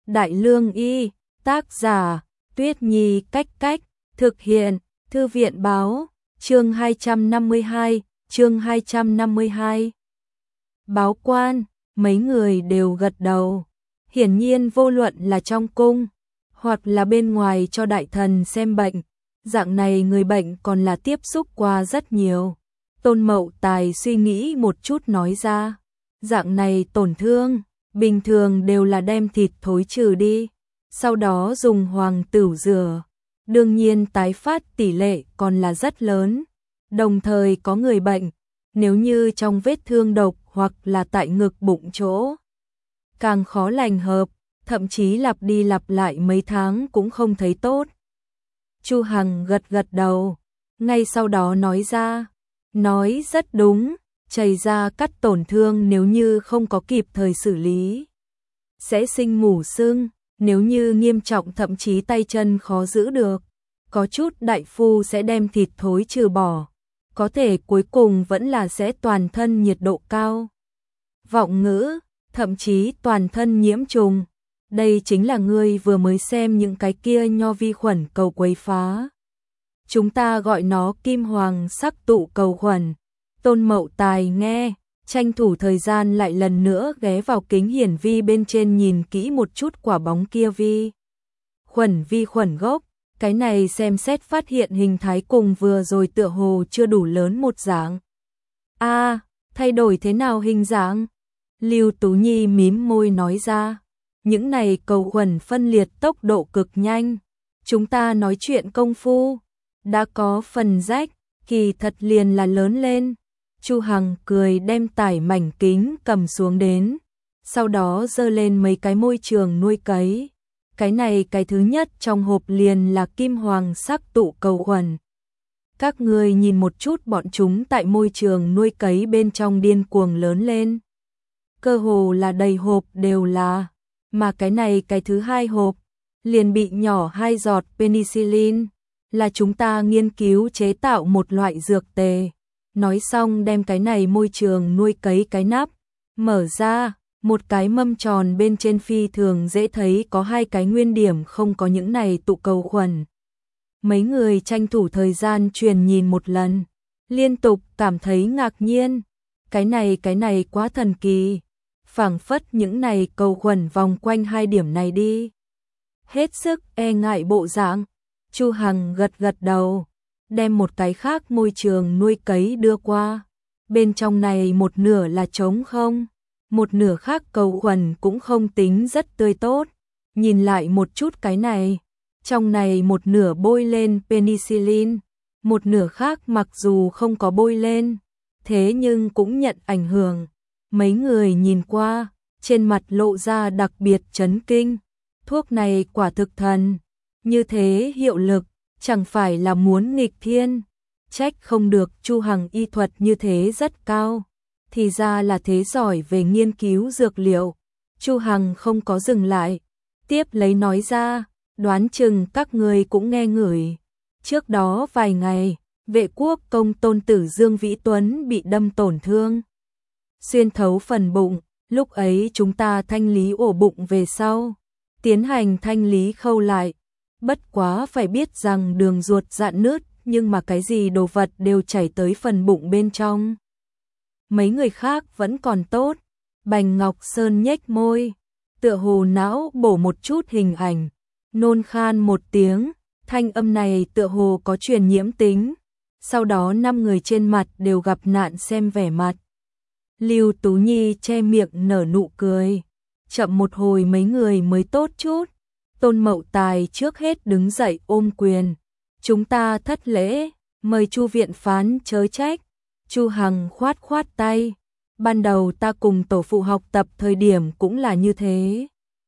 Đại Lương Y, tác giả, Tuyết Nhi Cách, thực hiện, Thư viện báo, chương 252, Báo quan, mấy người đều gật đầu. Hiển nhiên vô luận là trong cung, hoặc là bên ngoài cho đại thần xem bệnh, dạng này người bệnh còn là tiếp xúc qua rất nhiều. Tôn Mậu Tài suy nghĩ một chút nói ra, dạng này tổn thương, bình thường đều là đem thịt thối trừ đi, sau đó dùng hoàng tửu rửa. Đương nhiên tái phát tỷ lệ còn là rất lớn, đồng thời có người bệnh, nếu như trong vết thương độc hoặc là tại ngực bụng chỗ, càng khó lành hợp, thậm chí lặp đi lặp lại mấy tháng cũng không thấy tốt. Chu Hằng gật đầu, ngay sau đó nói ra, nói rất đúng, chảy ra cắt tổn thương nếu như không có kịp thời xử lý, sẽ sinh mủ sưng, nếu như nghiêm trọng thậm chí tay chân khó giữ được. Có chút đại phu sẽ đem thịt thối trừ bỏ, có thể cuối cùng vẫn là sẽ toàn thân nhiệt độ cao, vọng ngữ, thậm chí toàn thân nhiễm trùng. Đây chính là ngươi vừa mới xem những cái kia nho vi khuẩn cầu quấy phá. Chúng ta gọi nó kim hoàng sắc tụ cầu khuẩn. Tôn Mậu Tài nghe, tranh thủ thời gian lại lần nữa ghé vào kính hiển vi bên trên nhìn kỹ một chút quả bóng kia vi khuẩn gốc. Cái này xem xét phát hiện hình thái cùng vừa rồi tựa hồ chưa đủ lớn một dạng. Thay đổi thế nào hình dạng? Lưu Tú Nhi mím môi nói ra, những này cầu khuẩn phân liệt tốc độ cực nhanh. Chúng ta nói chuyện công phu, đã có phần rách, kỳ thật liền là lớn lên. Chu Hằng cười đem tải mảnh kính cầm xuống đến, sau đó giơ lên mấy cái môi trường nuôi cấy. Cái này cái thứ nhất trong hộp liền là kim hoàng sắc tụ cầu khuẩn. Các người nhìn một chút bọn chúng tại môi trường nuôi cấy bên trong điên cuồng lớn lên. Cơ hồ là đầy hộp đều là, mà cái này cái thứ hai hộp, liền bị nhỏ 2 giọt penicillin, là chúng ta nghiên cứu chế tạo một loại dược tề. Nói xong đem cái này môi trường nuôi cấy cái nắp, mở ra. Một cái mâm tròn bên trên phi thường dễ thấy có 2 cái nguyên điểm không có những này tụ cầu khuẩn. Mấy người tranh thủ thời gian truyền nhìn một lần, liên tục cảm thấy ngạc nhiên. Cái này quá thần kỳ, phảng phất những này cầu khuẩn vòng quanh 2 điểm này đi. Hết sức e ngại bộ dạng, Chu Hằng gật đầu, đem một cái khác môi trường nuôi cấy đưa qua. Bên trong này một nửa là trống không. Một nửa khác cầu khuẩn cũng không tính rất tươi tốt. Nhìn lại một chút cái này, trong này một nửa bôi lên penicillin, một nửa khác mặc dù không có bôi lên, thế nhưng cũng nhận ảnh hưởng. Mấy người nhìn qua, trên mặt lộ ra đặc biệt chấn kinh. Thuốc này quả thực thần, như thế hiệu lực, chẳng phải là muốn nghịch thiên. Trách không được Chu Hằng y thuật như thế rất cao. Thì ra là thế, giỏi về nghiên cứu dược liệu. Chu Hằng không có dừng lại, tiếp lấy nói ra, đoán chừng các người cũng nghe ngửi. Trước đó vài ngày, Vệ Quốc công tôn tử Dương Vĩ Tuấn bị đâm tổn thương, xuyên thấu phần bụng. Lúc ấy chúng ta thanh lý ổ bụng về sau, tiến hành thanh lý khâu lại. Bất quá phải biết rằng đường ruột rạn nứt, nhưng mà cái gì đồ vật đều chảy tới phần bụng bên trong. Mấy người khác vẫn còn tốt. Bành Ngọc Sơn nhếch môi, tựa hồ não bổ một chút hình ảnh, nôn khan một tiếng, thanh âm này tựa hồ có truyền nhiễm tính. Sau đó 5 người trên mặt đều gặp nạn xem vẻ mặt. Lưu Tú Nhi che miệng nở nụ cười, chậm một hồi mấy người mới tốt chút. Tôn Mậu Tài trước hết đứng dậy ôm quyền, chúng ta thất lễ, mời Chu viện phán chớ trách. Chu Hằng khoát tay, ban đầu ta cùng tổ phụ học tập thời điểm cũng là như thế.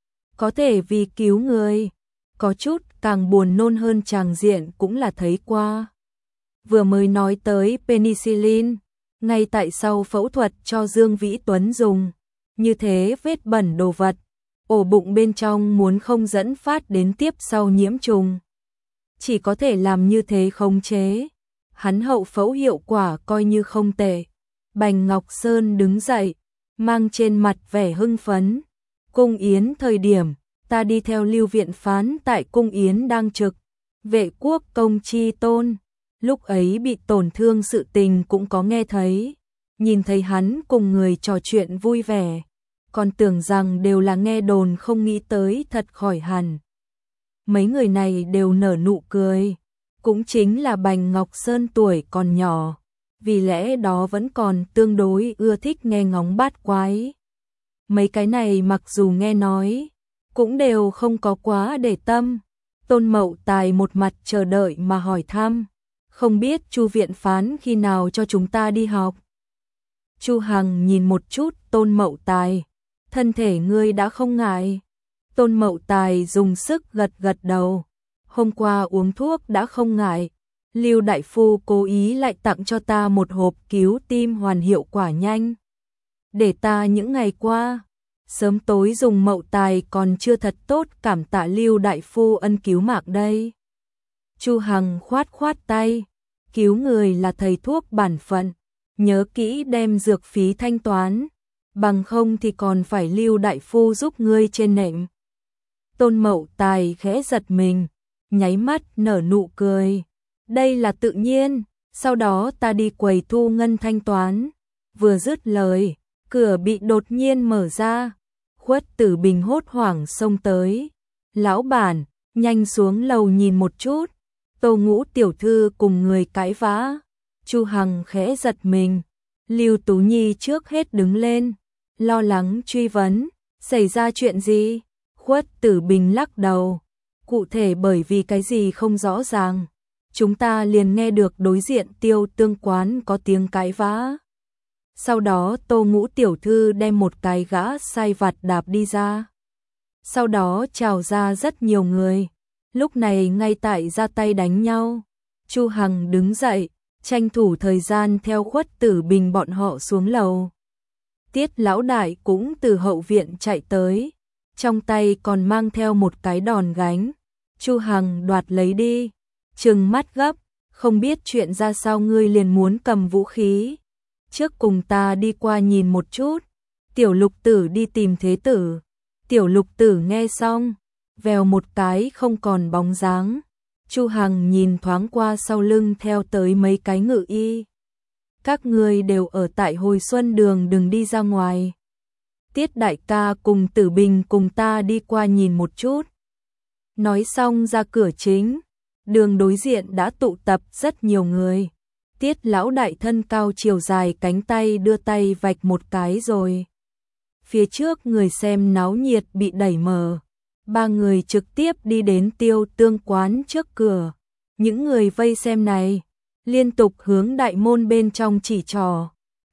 Có thể vì cứu người, có chút càng buồn nôn hơn tràng diện cũng là thấy qua. Vừa mới nói tới penicillin, ngay tại sau phẫu thuật cho Dương Vĩ Tuấn dùng, như thế vết bẩn đồ vật, ổ bụng bên trong muốn không dẫn phát đến tiếp sau nhiễm trùng. Chỉ có thể làm như thế khống chế. Hắn hậu phẫu hiệu quả coi như không tệ. Bành Ngọc Sơn đứng dậy, mang trên mặt vẻ hưng phấn. Cung yến thời điểm, ta đi theo Lưu viện phán tại cung yến đang trực, Vệ quốc công chi tôn, lúc ấy bị tổn thương sự tình cũng có nghe thấy, nhìn thấy hắn cùng người trò chuyện vui vẻ, còn tưởng rằng đều là nghe đồn không nghĩ tới thật khỏi hẳn. Mấy người này đều nở nụ cười, cũng chính là Bành Ngọc Sơn tuổi còn nhỏ, vì lẽ đó vẫn còn tương đối ưa thích nghe ngóng bát quái. Mấy cái này mặc dù nghe nói, cũng đều không có quá để tâm. Tôn Mậu Tài một mặt chờ đợi mà hỏi thăm, không biết Chu viện phán khi nào cho chúng ta đi học. Chu Hằng nhìn một chút Tôn Mậu Tài, thân thể ngươi đã không ngại. Tôn Mậu Tài dùng sức gật gật đầu, hôm qua uống thuốc đã không ngại. Lưu đại phu cố ý lại tặng cho ta một hộp cứu tim hoàn hiệu quả nhanh, để ta những ngày qua sớm tối dùng. Mậu Tài còn chưa thật tốt cảm tạ Lưu đại phu ân cứu mạng đây. Chu Hằng khoát khoát tay, cứu người là thầy thuốc bản phận, nhớ kỹ đem dược phí thanh toán, bằng không thì còn phải Lưu đại phu giúp ngươi trên nệm. Tôn Mậu Tài khẽ giật mình, nháy mắt nở nụ cười, đây là tự nhiên, sau đó ta đi quầy thu ngân thanh toán. Vừa dứt lời, cửa bị đột nhiên mở ra, Khuất Tử Bình hốt hoảng xông tới, lão bản, nhanh xuống lầu nhìn một chút. Tô Ngũ tiểu thư cùng người cãi vã. Chu Hằng khẽ giật mình, Lưu Tú Nhi trước hết đứng lên, lo lắng truy vấn, xảy ra chuyện gì? Khuất Tử Bình lắc đầu, cụ thể bởi vì cái gì không rõ ràng, chúng ta liền nghe được đối diện Tiêu Tương quán có tiếng cãi vã. Sau đó Tô Ngũ tiểu thư đem một cái gã sai vặt đạp đi ra. Sau đó trào ra rất nhiều người, lúc này ngay tại ra tay đánh nhau. Chu Hằng đứng dậy, tranh thủ thời gian theo Khuất Tử Bình bọn họ xuống lầu. Tiết lão đại cũng từ hậu viện chạy tới, trong tay còn mang theo một cái đòn gánh. Chu Hằng đoạt lấy đi, trừng mắt gấp, không biết chuyện ra sao ngươi liền muốn cầm vũ khí. Trước cùng ta đi qua nhìn một chút. Tiểu Lục Tử đi tìm Thế Tử. Tiểu Lục Tử nghe xong, vèo một cái không còn bóng dáng. Chu Hằng nhìn thoáng qua sau lưng theo tới mấy cái ngự y. Các ngươi đều ở tại Hồi Xuân Đường, đừng đi ra ngoài. Tiết đại ca cùng Tử Bình cùng ta đi qua nhìn một chút. Nói xong ra cửa chính, đường đối diện đã tụ tập rất nhiều người. Tiết lão đại thân cao chiều dài, cánh tay đưa tay vạch một cái rồi. Phía trước người xem náo nhiệt bị đẩy mở. Ba người trực tiếp đi đến Tiêu Tương quán trước cửa. Những người vây xem này liên tục hướng đại môn bên trong chỉ trỏ.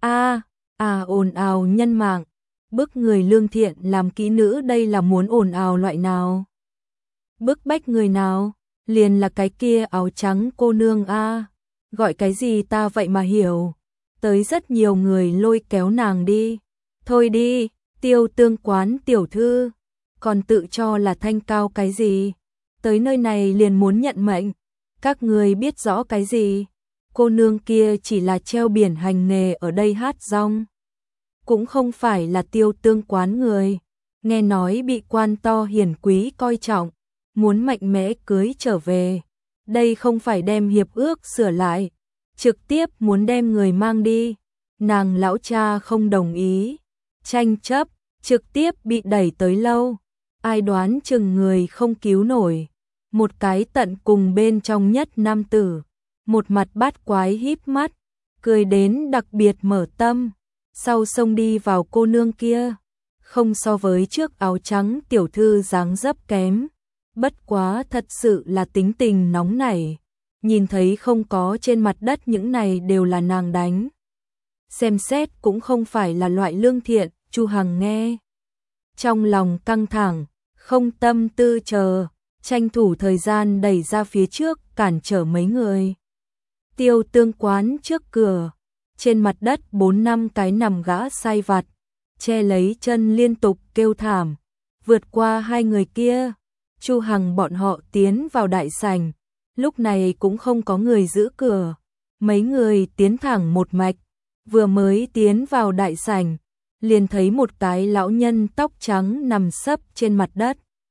Ồn ào nhân mạng, bức người lương thiện làm kỹ nữ, đây là muốn ồn ào loại nào? Bức bách người nào? Liền là cái kia áo trắng cô nương a. Gọi cái gì ta vậy mà hiểu. Tới rất nhiều người lôi kéo nàng đi. Thôi đi, Tiêu Tương quán tiểu thư, còn tự cho là thanh cao cái gì? Tới nơi này liền muốn nhận mệnh. Các người biết rõ cái gì? Cô nương kia chỉ là treo biển hành nghề ở đây hát rong, cũng không phải là Tiêu Tương quán người. Nghe nói bị quan to hiển quý coi trọng, muốn mạnh mẽ cưới trở về. Đây không phải đem hiệp ước sửa lại, trực tiếp muốn đem người mang đi. Nàng lão cha không đồng ý, tranh chấp, trực tiếp bị đẩy tới lâu. Ai đoán chừng người không cứu nổi. Một cái tận cùng bên trong nhất nam tử, một mặt bát quái híp mắt, cười đến đặc biệt mở tâm. Sau xông đi vào cô nương kia, không so với trước áo trắng tiểu thư dáng dấp kém. Bất quá thật sự là tính tình nóng nảy, nhìn thấy không có trên mặt đất những này đều là nàng đánh. Xem xét cũng không phải là loại lương thiện. Chu Hằng nghe, trong lòng căng thẳng, không tâm tư chờ, tranh thủ thời gian đẩy ra phía trước cản trở mấy người. Tiêu Tương quán trước cửa, trên mặt đất 4-5 cái nằm gã sai vặt, che lấy chân liên tục kêu thảm. Vượt qua hai người kia, Chu Hằng bọn họ tiến vào đại sảnh, lúc này cũng không có người giữ cửa. Mấy người tiến thẳng một mạch, vừa mới tiến vào đại sảnh, liền thấy một cái lão nhân tóc trắng nằm sấp trên mặt đất.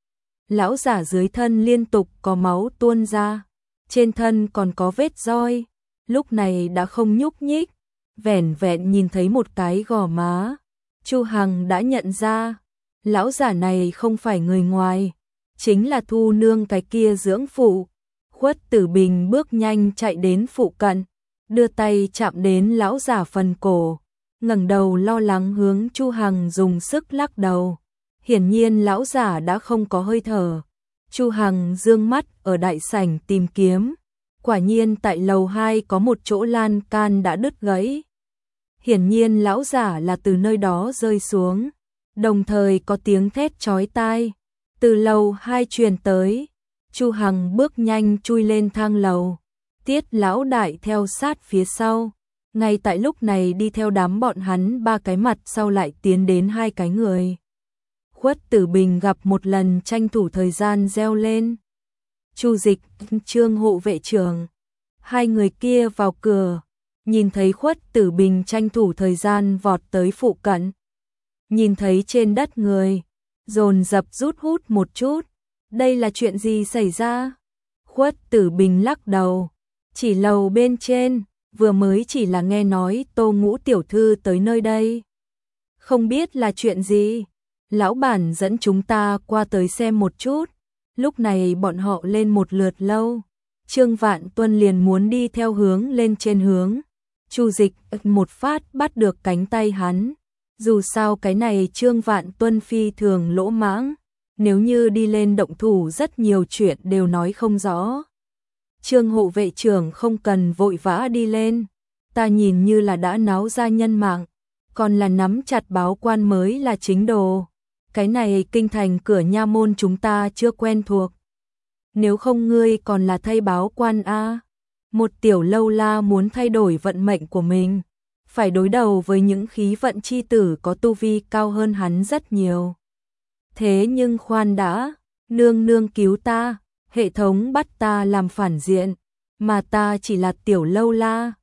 Lão giả dưới thân liên tục có máu tuôn ra, trên thân còn có vết roi, lúc này đã không nhúc nhích, vẻn vẹn nhìn thấy một cái gò má. Chu Hằng đã nhận ra, lão giả này không phải người ngoài, chính là Thu Nương cái kia dưỡng phụ. Khuất Tử Bình bước nhanh chạy đến phụ cận, đưa tay chạm đến lão giả phần cổ, ngẩng đầu lo lắng hướng Chu Hằng dùng sức lắc đầu. Hiển nhiên lão giả đã không có hơi thở. Chu Hằng dương mắt ở đại sảnh tìm kiếm, quả nhiên tại lầu 2 có một chỗ lan can đã đứt gãy. Hiển nhiên lão giả là từ nơi đó rơi xuống, đồng thời có tiếng thét chói tai từ lầu 2 truyền tới. Chu Hằng bước nhanh chui lên thang lầu, Tiết lão đại theo sát phía sau. Ngay tại lúc này đi theo đám bọn hắn ba cái mặt sau lại tiến đến hai cái người. Khuất Tử Bình gặp một lần tranh thủ thời gian reo lên. Chu Dịch, Trương hộ vệ trưởng. Hai người kia vào cửa, nhìn thấy Khuất Tử Bình tranh thủ thời gian vọt tới phụ cận. Nhìn thấy trên đất người, dồn dập rút hút một chút. Đây là chuyện gì xảy ra? Khuất Tử Bình lắc đầu, chỉ lầu bên trên, vừa mới chỉ là nghe nói Tô Ngũ tiểu thư tới nơi đây. Không biết là chuyện gì, lão bản dẫn chúng ta qua tới xem một chút. Lúc này bọn họ lên một lượt lâu, Trương Vạn Tuân liền muốn đi theo hướng lên trên hướng. Chu Dịch một phát bắt được cánh tay hắn. Dù sao cái này Trương Vạn Tuân phi thường lỗ mãng, nếu như đi lên động thủ rất nhiều chuyện đều nói không rõ. Trương hộ vệ trưởng không cần vội vã đi lên, ta nhìn như là đã náo ra nhân mạng, còn là nắm chặt báo quan mới là chính đồ. Cái này kinh thành cửa nha môn chúng ta chưa quen thuộc. Nếu không ngươi còn là thay báo quan a. Một tiểu lâu la muốn thay đổi vận mệnh của mình, phải đối đầu với những khí vận chi tử có tu vi cao hơn hắn rất nhiều. Thế nhưng khoan đã, nương nương cứu ta, hệ thống bắt ta làm phản diện, mà ta chỉ là tiểu lâu la,